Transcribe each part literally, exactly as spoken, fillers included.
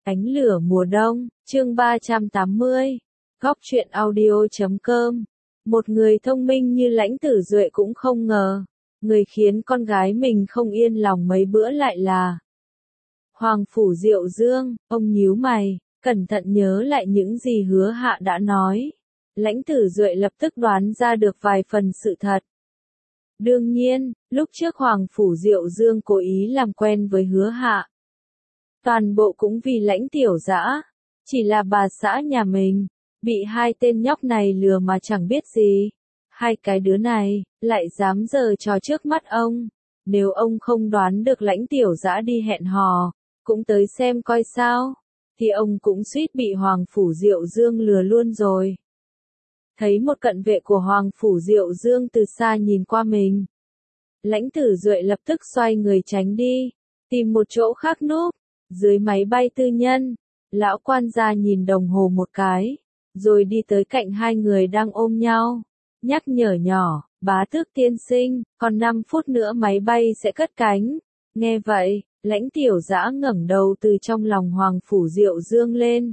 Ánh lửa mùa đông, chương ba trăm tám mươi. Góc truyện audio chấm com. Một người thông minh như Lãnh Tử Duệ cũng không ngờ, người khiến con gái mình không yên lòng mấy bữa lại là Hoàng Phủ Diệu Dương. Ông nhíu mày, cẩn thận nhớ lại những gì Hứa Hạ đã nói. Lãnh Tử Duệ lập tức đoán ra được vài phần sự thật. Đương nhiên, lúc trước Hoàng Phủ Diệu Dương cố ý làm quen với Hứa Hạ. Toàn bộ cũng vì Lãnh Tiểu Dã, chỉ là bà xã nhà mình, bị hai tên nhóc này lừa mà chẳng biết gì. Hai cái đứa này, lại dám giở trò trước mắt ông. Nếu ông không đoán được Lãnh Tiểu Dã đi hẹn hò, cũng tới xem coi sao, thì ông cũng suýt bị Hoàng Phủ Diệu Dương lừa luôn rồi. Thấy một cận vệ của Hoàng Phủ Diệu Dương từ xa nhìn qua mình, Lãnh Tử Duệ lập tức xoay người tránh đi, tìm một chỗ khác núp. Dưới máy bay tư nhân, lão quan gia nhìn đồng hồ một cái, rồi đi tới cạnh hai người đang ôm nhau, nhắc nhở nhỏ, bá tước tiên sinh, còn năm phút nữa máy bay sẽ cất cánh. Nghe vậy, Lãnh Tiểu Dã ngẩng đầu từ trong lòng Hoàng Phủ Diệu Dương lên.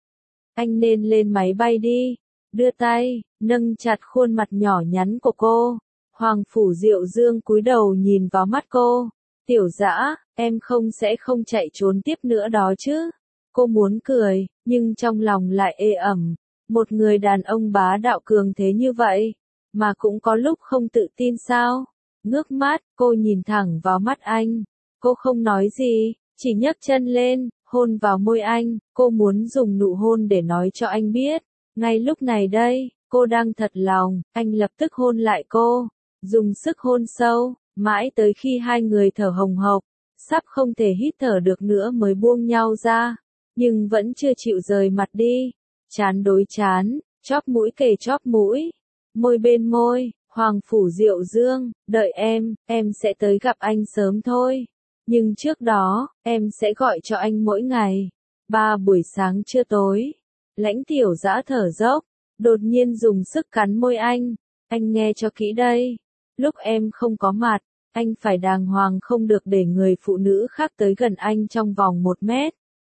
Anh nên lên máy bay đi, đưa tay, nâng chặt khuôn mặt nhỏ nhắn của cô. Hoàng Phủ Diệu Dương cúi đầu nhìn vào mắt cô. Tiểu Dã, em không sẽ không chạy trốn tiếp nữa đó chứ. Cô muốn cười, nhưng trong lòng lại ê ẩm. Một người đàn ông bá đạo cường thế như vậy, mà cũng có lúc không tự tin sao? Ngước mắt, cô nhìn thẳng vào mắt anh. Cô không nói gì, chỉ nhấc chân lên, hôn vào môi anh. Cô muốn dùng nụ hôn để nói cho anh biết. Ngay lúc này đây, cô đang thật lòng. Anh lập tức hôn lại cô, dùng sức hôn sâu. Mãi tới khi hai người thở hồng hộc, sắp không thể hít thở được nữa mới buông nhau ra, nhưng vẫn chưa chịu rời mặt đi. Chán đối chán, chóp mũi kề chóp mũi, môi bên môi. Hoàng Phủ Diệu Dương, đợi em, em sẽ tới gặp anh sớm thôi. Nhưng trước đó, em sẽ gọi cho anh mỗi ngày, ba buổi sáng trưa tối. Lãnh Tiểu Dã thở dốc, đột nhiên dùng sức cắn môi anh. Anh nghe cho kỹ đây. Lúc em không có mặt, anh phải đàng hoàng không được để người phụ nữ khác tới gần anh trong vòng một mét.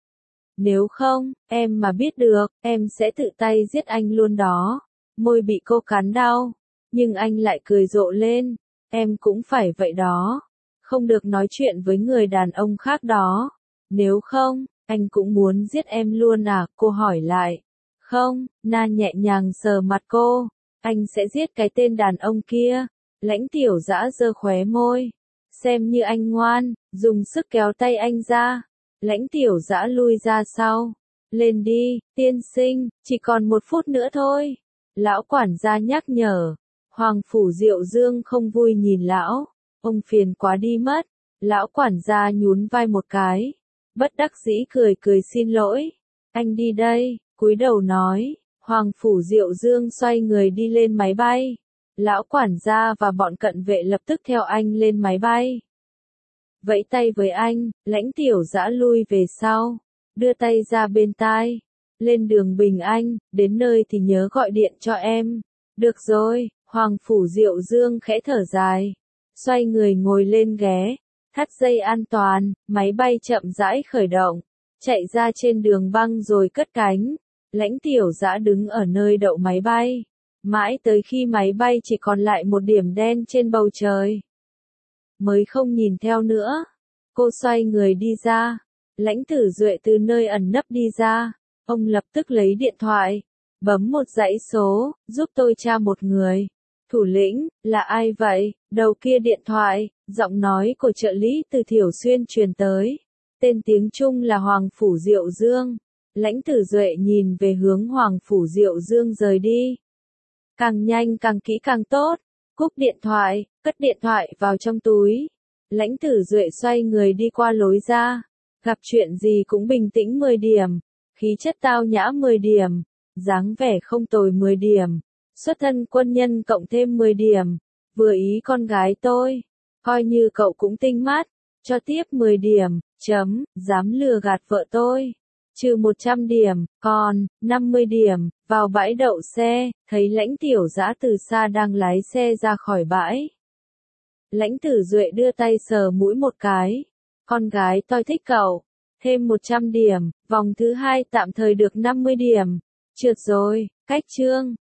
Nếu không, em mà biết được, em sẽ tự tay giết anh luôn đó. Môi bị cô cắn đau, nhưng anh lại cười rộ lên. Em cũng phải vậy đó. Không được nói chuyện với người đàn ông khác đó. Nếu không, anh cũng muốn giết em luôn à? Cô hỏi lại. Không, Na nhẹ nhàng sờ mặt cô. Anh sẽ giết cái tên đàn ông kia. Lãnh Tiểu Dã giơ khóe môi, xem như anh ngoan, dùng sức kéo tay anh ra. Lãnh Tiểu Dã lui ra sau. Lên đi, tiên sinh, chỉ còn một phút nữa thôi. Lão quản gia nhắc nhở. Hoàng Phủ Diệu Dương không vui nhìn lão. Ông phiền quá đi mất. Lão quản gia nhún vai một cái, bất đắc dĩ cười cười xin lỗi. Anh đi đây, cúi đầu nói. Hoàng Phủ Diệu Dương xoay người đi lên máy bay. Lão quản gia và bọn cận vệ lập tức theo anh lên máy bay. Vẫy tay với anh, Lãnh Tiểu Dã lui về sau, đưa tay ra bên tai. Lên đường bình an, đến nơi thì nhớ gọi điện cho em. Được rồi, Hoàng Phủ Diệu Dương khẽ thở dài, xoay người ngồi lên ghế, thắt dây an toàn, máy bay chậm rãi khởi động, chạy ra trên đường băng rồi cất cánh. Lãnh Tiểu Dã đứng ở nơi đậu máy bay, mãi tới khi máy bay chỉ còn lại một điểm đen trên bầu trời, mới không nhìn theo nữa. Cô xoay người đi ra. Lãnh Tử Duệ từ nơi ẩn nấp đi ra. Ông lập tức lấy điện thoại, bấm một dãy số, giúp tôi tra một người. Thủ lĩnh, là ai vậy? Đầu kia điện thoại, giọng nói của trợ lý từ Thiểu Xuyên truyền tới. Tên tiếng Trung là Hoàng Phủ Diệu Dương. Lãnh Tử Duệ nhìn về hướng Hoàng Phủ Diệu Dương rời đi. Càng nhanh càng kỹ càng tốt. Cúp điện thoại, cất điện thoại vào trong túi. Lãnh Tử Duệ xoay người đi qua lối ra. Gặp chuyện gì cũng bình tĩnh mười điểm. Khí chất tao nhã mười điểm. Dáng vẻ không tồi mười điểm. Xuất thân quân nhân cộng thêm mười điểm. Vừa ý con gái tôi. Coi như cậu cũng tinh mắt. Cho tiếp mười điểm. Chấm, dám lừa gạt vợ tôi. Trừ một trăm điểm, còn năm mươi điểm. Vào bãi đậu xe, thấy Lãnh Tiểu Dã từ xa đang lái xe ra khỏi bãi. Lãnh Tử Duệ đưa tay sờ mũi một cái. Con gái tôi thích cậu. thêm một trăm điểm, vòng thứ hai tạm thời được năm mươi điểm. Trượt rồi, cách chương.